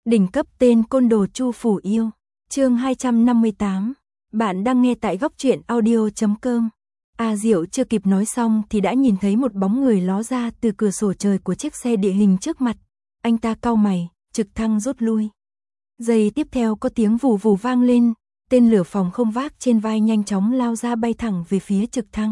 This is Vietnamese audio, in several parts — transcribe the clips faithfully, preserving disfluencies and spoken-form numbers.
Đỉnh cấp tên côn đồ Chu Phủ Yêu. Chương hai trăm năm mươi tám. Bạn đang nghe tại góc truyện audio chấm com. A Diệu chưa kịp nói xong thì đã nhìn thấy một bóng người ló ra từ cửa sổ trời của chiếc xe địa hình trước mặt. Anh ta cau mày, trực thăng rút lui. Giây tiếp theo có tiếng vù vù vang lên, tên lửa phòng không vác trên vai nhanh chóng lao ra bay thẳng về phía trực thăng.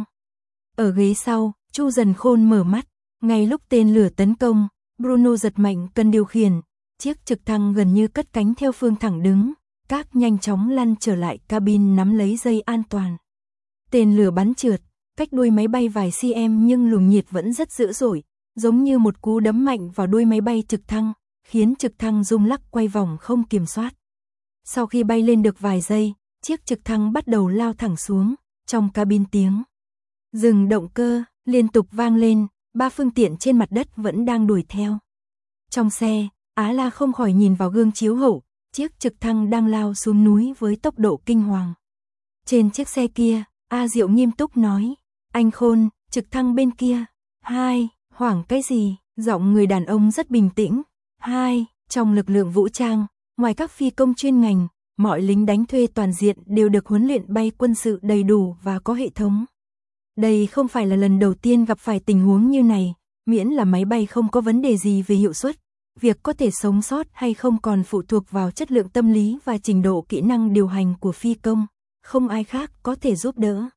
Ở ghế sau, Chu Dần Khôn mở mắt, ngay lúc tên lửa tấn công, Bruno giật mạnh cần điều khiển. Chiếc trực thăng gần như cất cánh theo phương thẳng đứng, các nhanh chóng lăn trở lại cabin nắm lấy dây an toàn. Tên lửa bắn trượt, cách đuôi máy bay vài cm nhưng luồng nhiệt vẫn rất dữ dội, giống như một cú đấm mạnh vào đuôi máy bay trực thăng, khiến trực thăng rung lắc quay vòng không kiểm soát. Sau khi bay lên được vài giây, chiếc trực thăng bắt đầu lao thẳng xuống, trong cabin tiếng dừng động cơ liên tục vang lên, ba phương tiện trên mặt đất vẫn đang đuổi theo. Trong xe, Á La không khỏi nhìn vào gương chiếu hậu, chiếc trực thăng đang lao xuống núi với tốc độ kinh hoàng. Trên chiếc xe kia, A Diệu nghiêm túc nói, anh Khôn, trực thăng bên kia. Hai, hoảng cái gì? Giọng người đàn ông rất bình tĩnh. Hai, trong lực lượng vũ trang, ngoài các phi công chuyên ngành, mọi lính đánh thuê toàn diện đều được huấn luyện bay quân sự đầy đủ và có hệ thống. Đây không phải là lần đầu tiên gặp phải tình huống như này, miễn là máy bay không có vấn đề gì về hiệu suất. Việc có thể sống sót hay không còn phụ thuộc vào chất lượng tâm lý và trình độ kỹ năng điều hành của phi công, không ai khác có thể giúp đỡ.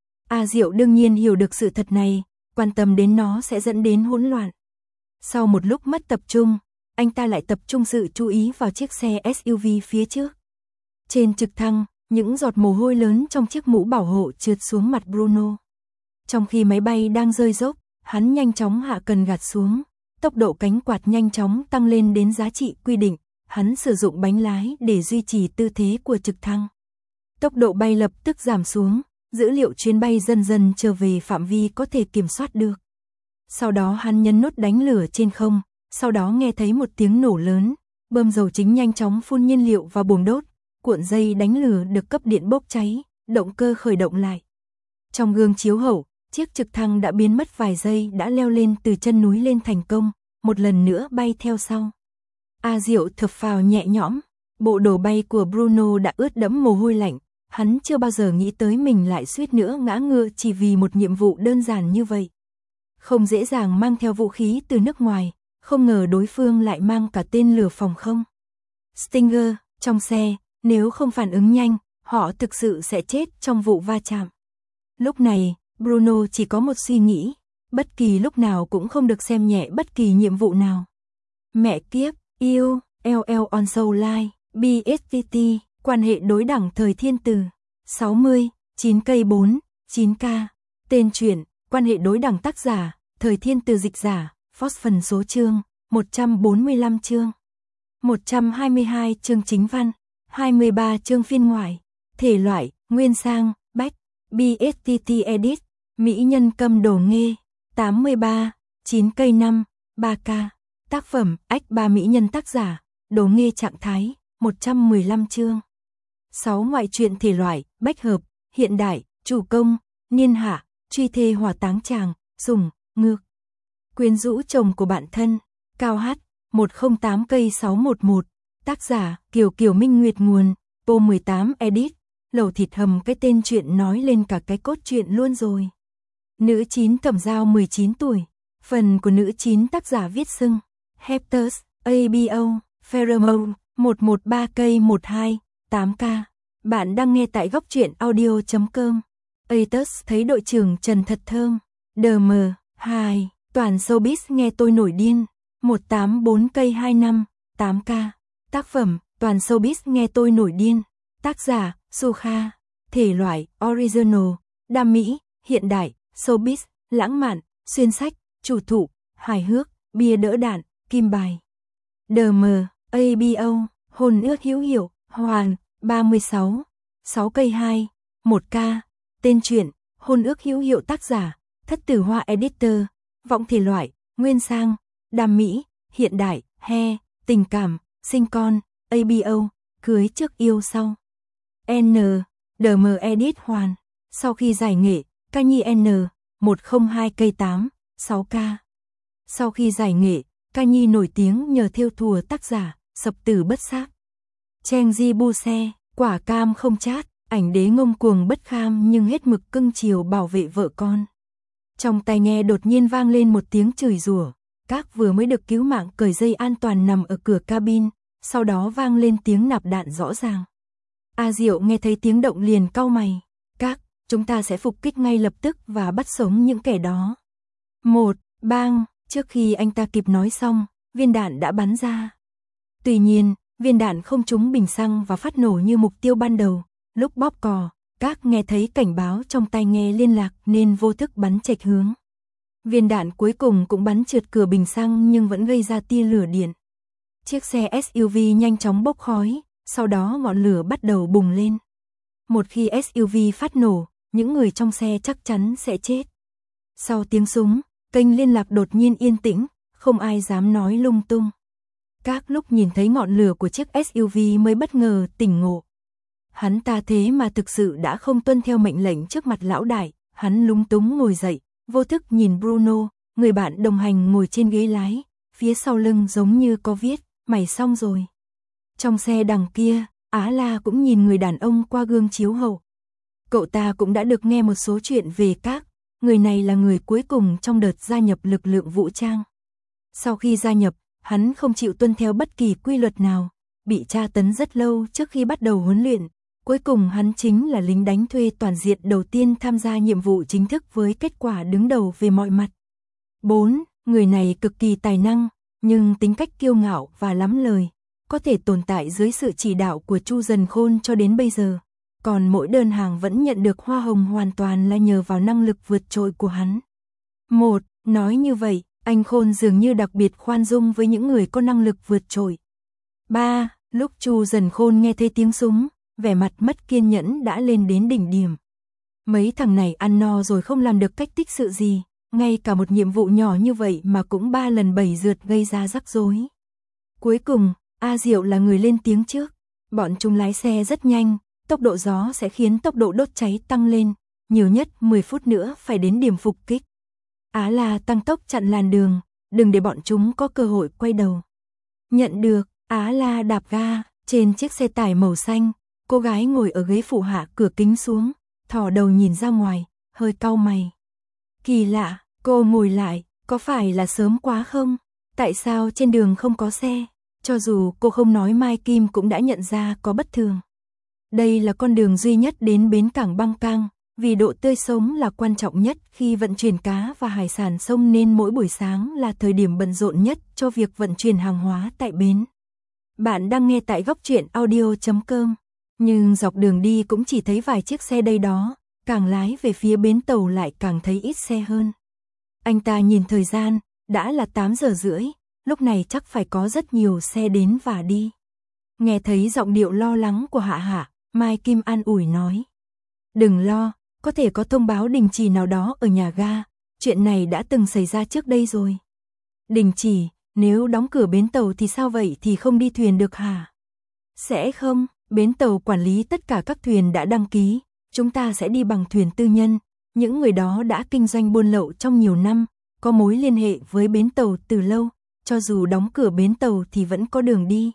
A Diệu đương nhiên hiểu được sự thật này, quan tâm đến nó sẽ dẫn đến hỗn loạn. Sau một lúc mất tập trung, anh ta lại tập trung sự chú ý vào chiếc xe ét u vê phía trước. Trên trực thăng, những giọt mồ hôi lớn trong chiếc mũ bảo hộ trượt xuống mặt Bruno. Trong khi máy bay đang rơi dốc, hắn nhanh chóng hạ cần gạt xuống. Tốc độ cánh quạt nhanh chóng tăng lên đến giá trị quy định, hắn sử dụng bánh lái để duy trì tư thế của trực thăng. Tốc độ bay lập tức giảm xuống, dữ liệu chuyến bay dần dần trở về phạm vi có thể kiểm soát được. Sau đó hắn nhấn nút đánh lửa trên không, sau đó nghe thấy một tiếng nổ lớn, bơm dầu chính nhanh chóng phun nhiên liệu vào buồng đốt, cuộn dây đánh lửa được cấp điện bốc cháy, động cơ khởi động lại. Trong gương chiếu hậu, chiếc trực thăng đã biến mất vài giây đã leo lên từ chân núi lên thành công, một lần nữa bay theo sau. A Diệu thở phào nhẹ nhõm, bộ đồ bay của Bruno đã ướt đẫm mồ hôi lạnh, hắn chưa bao giờ nghĩ tới mình lại suýt nữa ngã ngựa chỉ vì một nhiệm vụ đơn giản như vậy. Không dễ dàng mang theo vũ khí từ nước ngoài, không ngờ đối phương lại mang cả tên lửa phòng không. Stinger, trong xe, nếu không phản ứng nhanh, họ thực sự sẽ chết trong vụ va chạm. Lúc này, Bruno chỉ có một suy nghĩ, bất kỳ lúc nào cũng không được xem nhẹ bất kỳ nhiệm vụ nào. Mẹ kiếp, yêu, lờ lờ on Soul Line, bê ét tê tê, quan hệ đối đẳng thời thiên từ, sáu mươi, chín cây bốn, chín k. Tên truyện, quan hệ đối đẳng tác giả, thời thiên từ dịch giả, Fox phần số chương, một trăm bốn mươi lăm chương. một trăm hai mươi hai chương chính văn, hai mươi ba chương phiên ngoại. Thể loại, nguyên sang, bách, bê ét tê tê edit. Mỹ nhân cầm đồ nghê, tám mươi ba, chín cây năm, ba k. Tác phẩm, ách ba mỹ nhân tác giả, đồ nghê trạng thái, một trăm mười lăm chương. sáu ngoại truyện thể loại, bách hợp, hiện đại, chủ công, niên hạ, truy thê hỏa táng tràng, sủng, ngược. Quyến rũ chồng của bạn thân, cao hát, một không tám cây sáu một một. Tác giả, Kiều Kiều Minh Nguyệt nguồn, po mười tám edit. Lẩu thịt hầm cái tên chuyện nói lên cả cái cốt truyện luôn rồi. Nữ chín Thẩm Giao mười chín tuổi. Phần của nữ chín tác giả viết xưng. Hepters, a bê o, Pheromone, một một ba cây một hai, tám k. Bạn đang nghe tại góc truyện audio chấm com. Atus thấy đội trưởng Trần thật thơm. đê em, hai, toàn showbiz nghe tôi nổi điên. một tám bốn cây hai năm, tám k. Tác phẩm, toàn showbiz nghe tôi nổi điên. Tác giả, Sukha. Thể loại, original, đam mỹ, hiện đại, showbiz, lãng mạn, xuyên sách, chủ thụ, hài hước, bia đỡ đạn, kim bài. đê em, a bê o, hôn ước hữu hiệu, hoàn, ba mươi sáu, sáu cây hai, một k. Tên truyện, hôn ước hữu hiệu tác giả, Thất Tử Hoa editor. Vọng thể loại, nguyên sang, đam mỹ, hiện đại, he, tình cảm, sinh con, a bê o, cưới trước yêu sau. N, đê em edit hoàn. Sau khi giải nghệ, ca nhi N, một không hai cây tám, sáu k. Sau khi giải nghệ, ca nhi nổi tiếng nhờ thêu thùa tác giả, sập tử bất xác. Cheng di bu xe, quả cam không chát, ảnh đế ngông cuồng bất kham nhưng hết mực cưng chiều bảo vệ vợ con. Trong tai nghe đột nhiên vang lên một tiếng chửi rủa. Các vừa mới được cứu mạng cởi dây an toàn nằm ở cửa cabin, sau đó vang lên tiếng nạp đạn rõ ràng. A Diệu nghe thấy tiếng động liền cau mày. Các, chúng ta sẽ phục kích ngay lập tức và bắt sống những kẻ đó. Một, bang, trước khi anh ta kịp nói xong, viên đạn đã bắn ra. Tuy nhiên, viên đạn không trúng bình xăng và phát nổ như mục tiêu ban đầu. Lúc bóp cò, Các nghe thấy cảnh báo trong tai nghe liên lạc nên vô thức bắn chệch hướng. Viên đạn cuối cùng cũng bắn trượt cửa bình xăng nhưng vẫn gây ra tia lửa điện. Chiếc xe ét u vê nhanh chóng bốc khói, sau đó ngọn lửa bắt đầu bùng lên. Một khi ét u vê phát nổ, những người trong xe chắc chắn sẽ chết. Sau tiếng súng, kênh liên lạc đột nhiên yên tĩnh, không ai dám nói lung tung. Các lúc nhìn thấy ngọn lửa của chiếc ét u vê mới bất ngờ tỉnh ngộ. Hắn ta thế mà thực sự đã không tuân theo mệnh lệnh trước mặt lão đại, hắn lúng túng ngồi dậy, vô thức nhìn Bruno, người bạn đồng hành ngồi trên ghế lái, phía sau lưng giống như có viết, mày xong rồi. Trong xe đằng kia, Á La cũng nhìn người đàn ông qua gương chiếu hậu. Cậu ta cũng đã được nghe một số chuyện về Các, người này là người cuối cùng trong đợt gia nhập lực lượng vũ trang. Sau khi gia nhập, hắn không chịu tuân theo bất kỳ quy luật nào, bị tra tấn rất lâu trước khi bắt đầu huấn luyện. Cuối cùng hắn chính là lính đánh thuê toàn diện đầu tiên tham gia nhiệm vụ chính thức với kết quả đứng đầu về mọi mặt. bốn. Người này cực kỳ tài năng, nhưng tính cách kiêu ngạo và lắm lời, có thể tồn tại dưới sự chỉ đạo của Chu Dần Khôn cho đến bây giờ. Còn mỗi đơn hàng vẫn nhận được hoa hồng hoàn toàn là nhờ vào năng lực vượt trội của hắn. một. Nói như vậy, anh Khôn dường như đặc biệt khoan dung với những người có năng lực vượt trội. ba. Lúc Chu Dần Khôn nghe thấy tiếng súng, vẻ mặt mất kiên nhẫn đã lên đến đỉnh điểm. Mấy thằng này ăn no rồi không làm được cách tích sự gì, ngay cả một nhiệm vụ nhỏ như vậy mà cũng ba lần bảy lượt gây ra rắc rối. Cuối cùng, A Diệu là người lên tiếng trước. Bọn chúng lái xe rất nhanh, tốc độ gió sẽ khiến tốc độ đốt cháy tăng lên, nhiều nhất mười phút nữa phải đến điểm phục kích. Á La tăng tốc chặn làn đường, đừng để bọn chúng có cơ hội quay đầu. Nhận được, Á La đạp ga, trên chiếc xe tải màu xanh, cô gái ngồi ở ghế phụ hạ cửa kính xuống, thò đầu nhìn ra ngoài, hơi cau mày. Kỳ lạ, cô ngồi lại, có phải là sớm quá không? Tại sao trên đường không có xe? Cho dù cô không nói Mai Kim cũng đã nhận ra có bất thường. Đây là con đường duy nhất đến bến cảng Bang Cang, vì độ tươi sống là quan trọng nhất khi vận chuyển cá và hải sản sông nên mỗi buổi sáng là thời điểm bận rộn nhất cho việc vận chuyển hàng hóa tại bến. Bạn đang nghe tại góc truyện audio chấm com. Nhưng dọc đường đi cũng chỉ thấy vài chiếc xe đây đó, càng lái về phía bến tàu lại càng thấy ít xe hơn. Anh ta nhìn thời gian, đã là tám giờ rưỡi, lúc này chắc phải có rất nhiều xe đến và đi. Nghe thấy giọng điệu lo lắng của Hạ Hạ, Mai Kim an ủi nói. Đừng lo, có thể có thông báo đình chỉ nào đó ở nhà ga, chuyện này đã từng xảy ra trước đây rồi. Đình chỉ, nếu đóng cửa bến tàu thì sao vậy thì không đi thuyền được hả? Sẽ không. Bến tàu quản lý tất cả các thuyền đã đăng ký, chúng ta sẽ đi bằng thuyền tư nhân. Những người đó đã kinh doanh buôn lậu trong nhiều năm, có mối liên hệ với bến tàu từ lâu, cho dù đóng cửa bến tàu thì vẫn có đường đi.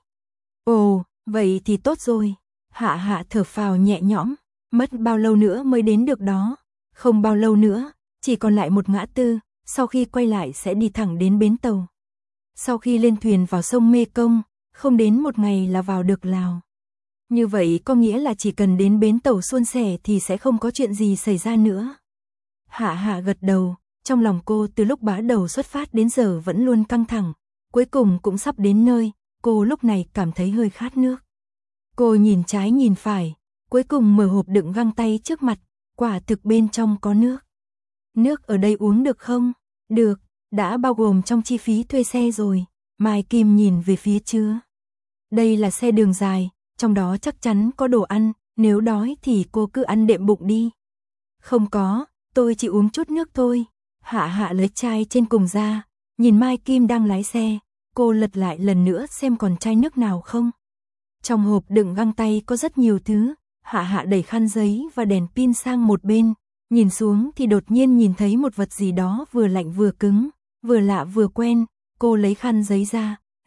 Ồ, vậy thì tốt rồi. Hạ Hạ thở phào nhẹ nhõm, mất bao lâu nữa mới đến được đó? Không bao lâu nữa, chỉ còn lại một ngã tư, sau khi quay lại sẽ đi thẳng đến bến tàu. Sau khi lên thuyền vào sông Mê Công, không đến một ngày là vào được Lào. Như vậy có nghĩa là chỉ cần đến bến tàu suôn sẻ thì sẽ không có chuyện gì xảy ra nữa. Hạ Hạ gật đầu, trong lòng cô từ lúc bá đầu xuất phát đến giờ vẫn luôn căng thẳng, cuối cùng cũng sắp đến nơi, cô lúc này cảm thấy hơi khát nước. Cô nhìn trái nhìn phải, cuối cùng mở hộp đựng găng tay trước mặt, quả thực bên trong có nước. Nước ở đây uống được không? Được, đã bao gồm trong chi phí thuê xe rồi. Mai Kim nhìn về phía chứa. Đây là xe đường dài, trong đó chắc chắn có đồ ăn, nếu đói thì cô cứ ăn đệm bụng đi. Không có, tôi chỉ uống chút nước thôi. Hạ Hạ lấy chai trên cùng ra, nhìn Mai Kim đang lái xe, cô lật lại lần nữa xem còn chai nước nào không. Trong hộp đựng găng tay có rất nhiều thứ, Hạ Hạ đẩy khăn giấy và đèn pin sang một bên, nhìn xuống thì đột nhiên nhìn thấy một vật gì đó vừa lạnh vừa cứng, vừa lạ vừa quen, cô lấy khăn giấy ra,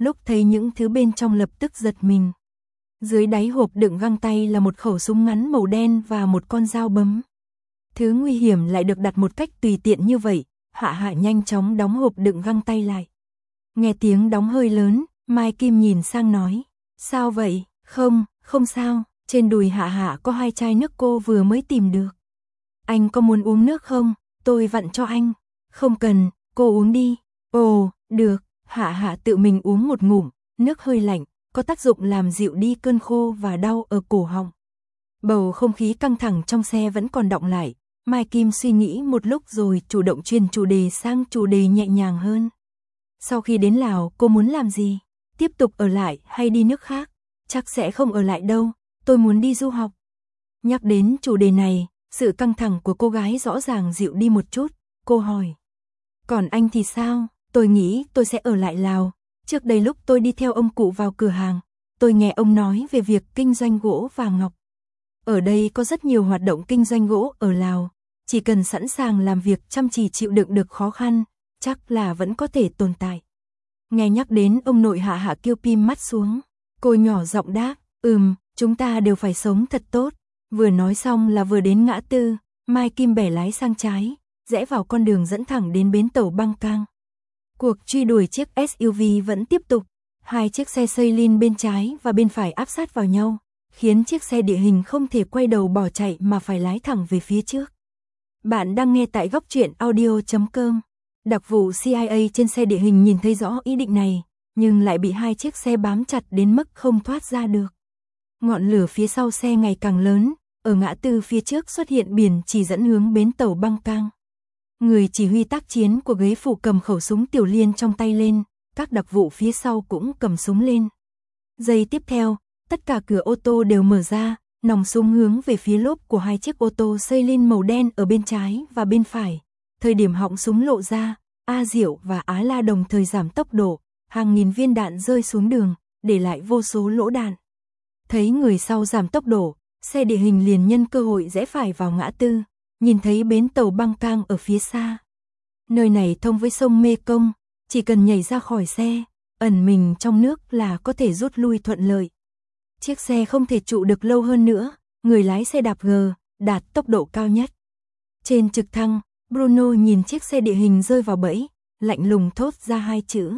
lúc thấy những thứ bên trong lập tức giật mình. Dưới đáy hộp đựng găng tay là một khẩu súng ngắn màu đen và một con dao bấm. Thứ nguy hiểm lại được đặt một cách tùy tiện như vậy, Hạ Hạ nhanh chóng đóng hộp đựng găng tay lại. Nghe tiếng đóng hơi lớn, Mai Kim nhìn sang nói, sao vậy? Không, không sao, trên đùi Hạ Hạ có hai chai nước cô vừa mới tìm được. Anh có muốn uống nước không? Tôi vặn cho anh. Không cần, cô uống đi. Ồ, được, Hạ Hạ tự mình uống một ngụm, nước hơi lạnh, có tác dụng làm dịu đi cơn khô và đau ở cổ họng. Bầu không khí căng thẳng trong xe vẫn còn đọng lại, Mai Kim suy nghĩ một lúc rồi chủ động chuyển chủ đề sang chủ đề nhẹ nhàng hơn. Sau khi đến Lào, cô muốn làm gì? Tiếp tục ở lại hay đi nước khác? Chắc sẽ không ở lại đâu, tôi muốn đi du học. Nhắc đến chủ đề này, sự căng thẳng của cô gái rõ ràng dịu đi một chút, cô hỏi. Còn anh thì sao? Tôi nghĩ tôi sẽ ở lại Lào. Trước đây lúc tôi đi theo ông cụ vào cửa hàng, tôi nghe ông nói về việc kinh doanh gỗ và ngọc. Ở đây có rất nhiều hoạt động kinh doanh gỗ ở Lào, chỉ cần sẵn sàng làm việc chăm chỉ chịu đựng được khó khăn, chắc là vẫn có thể tồn tại. Nghe nhắc đến ông nội Hạ Hạ kêu pim mắt xuống, cô nhỏ giọng đáp, ừm, chúng ta đều phải sống thật tốt. Vừa nói xong là vừa đến ngã tư, Mai Kim bẻ lái sang trái, rẽ vào con đường dẫn thẳng đến bến tàu Bang Cang. Cuộc truy đuổi chiếc ét u vê vẫn tiếp tục, hai chiếc xe Sailin bên trái và bên phải áp sát vào nhau, khiến chiếc xe địa hình không thể quay đầu bỏ chạy mà phải lái thẳng về phía trước. Bạn đang nghe tại góc truyện audio chấm com. Đặc vụ xê i a trên xe địa hình nhìn thấy rõ ý định này, nhưng lại bị hai chiếc xe bám chặt đến mức không thoát ra được. Ngọn lửa phía sau xe ngày càng lớn, ở ngã tư phía trước xuất hiện biển chỉ dẫn hướng bến tàu Bang Cang. Người chỉ huy tác chiến của ghế phụ cầm khẩu súng tiểu liên trong tay lên, các đặc vụ phía sau cũng cầm súng lên. Giây tiếp theo, tất cả cửa ô tô đều mở ra, nòng súng hướng về phía lốp của hai chiếc ô tô Sailin màu đen ở bên trái và bên phải. Thời điểm họng súng lộ ra, A Diệu và Á La đồng thời giảm tốc độ, hàng nghìn viên đạn rơi xuống đường, để lại vô số lỗ đạn. Thấy người sau giảm tốc độ, xe địa hình liền nhân cơ hội rẽ phải vào ngã tư, nhìn thấy bến tàu Bang Cang ở phía xa. Nơi này thông với sông Mê Công, chỉ cần nhảy ra khỏi xe, ẩn mình trong nước là có thể rút lui thuận lợi. Chiếc xe không thể trụ được lâu hơn nữa, người lái xe đạp G, đạt tốc độ cao nhất. Trên trực thăng, Bruno nhìn chiếc xe địa hình rơi vào bẫy, lạnh lùng thốt ra hai chữ.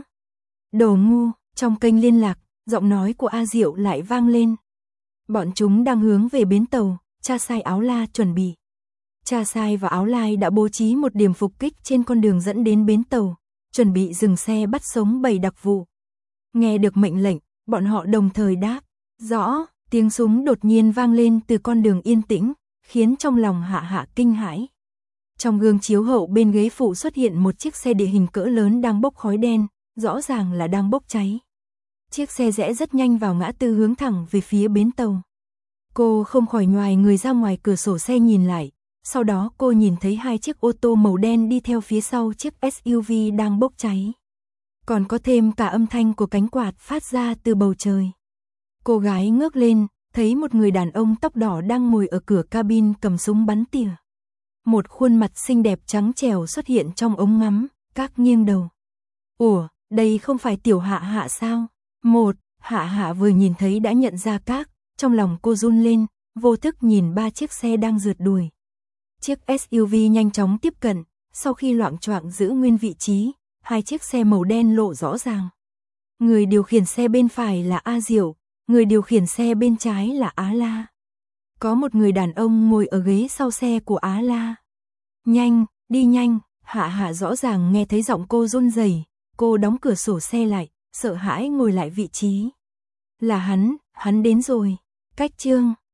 Đồ ngu. Trong kênh liên lạc, giọng nói của A Diệu lại vang lên. Bọn chúng đang hướng về bến tàu, Cha Sai Áo La chuẩn bị. Cha Sai và Áo Lai đã bố trí một điểm phục kích trên con đường dẫn đến bến tàu, chuẩn bị dừng xe bắt sống bảy đặc vụ. Nghe được mệnh lệnh, bọn họ đồng thời đáp. Rõ, tiếng súng đột nhiên vang lên từ con đường yên tĩnh, khiến trong lòng Hạ Hạ kinh hãi. Trong gương chiếu hậu bên ghế phụ xuất hiện một chiếc xe địa hình cỡ lớn đang bốc khói đen, rõ ràng là đang bốc cháy. Chiếc xe rẽ rất nhanh vào ngã tư hướng thẳng về phía bến tàu. Cô không khỏi nhoài người ra ngoài cửa sổ xe nhìn lại, sau đó cô nhìn thấy hai chiếc ô tô màu đen đi theo phía sau chiếc ét u vê đang bốc cháy. Còn có thêm cả âm thanh của cánh quạt phát ra từ bầu trời. Cô gái ngước lên, thấy một người đàn ông tóc đỏ đang ngồi ở cửa cabin cầm súng bắn tỉa. Một khuôn mặt xinh đẹp trắng trẻo xuất hiện trong ống ngắm, các nghiêng đầu. Ủa, đây không phải Tiểu Hạ Hạ sao? Một, Hạ Hạ vừa nhìn thấy đã nhận ra các, trong lòng cô run lên, vô thức nhìn ba chiếc xe đang rượt đuổi. Chiếc ét u vê nhanh chóng tiếp cận, sau khi loạng choạng giữ nguyên vị trí, hai chiếc xe màu đen lộ rõ ràng. Người điều khiển xe bên phải là A Diệu, người điều khiển xe bên trái là Á La. Có một người đàn ông ngồi ở ghế sau xe của Á La. Nhanh, đi nhanh, Hạ Hạ rõ ràng nghe thấy giọng cô run rẩy, cô đóng cửa sổ xe lại, sợ hãi ngồi lại vị trí. Là hắn, hắn đến rồi. Cách chương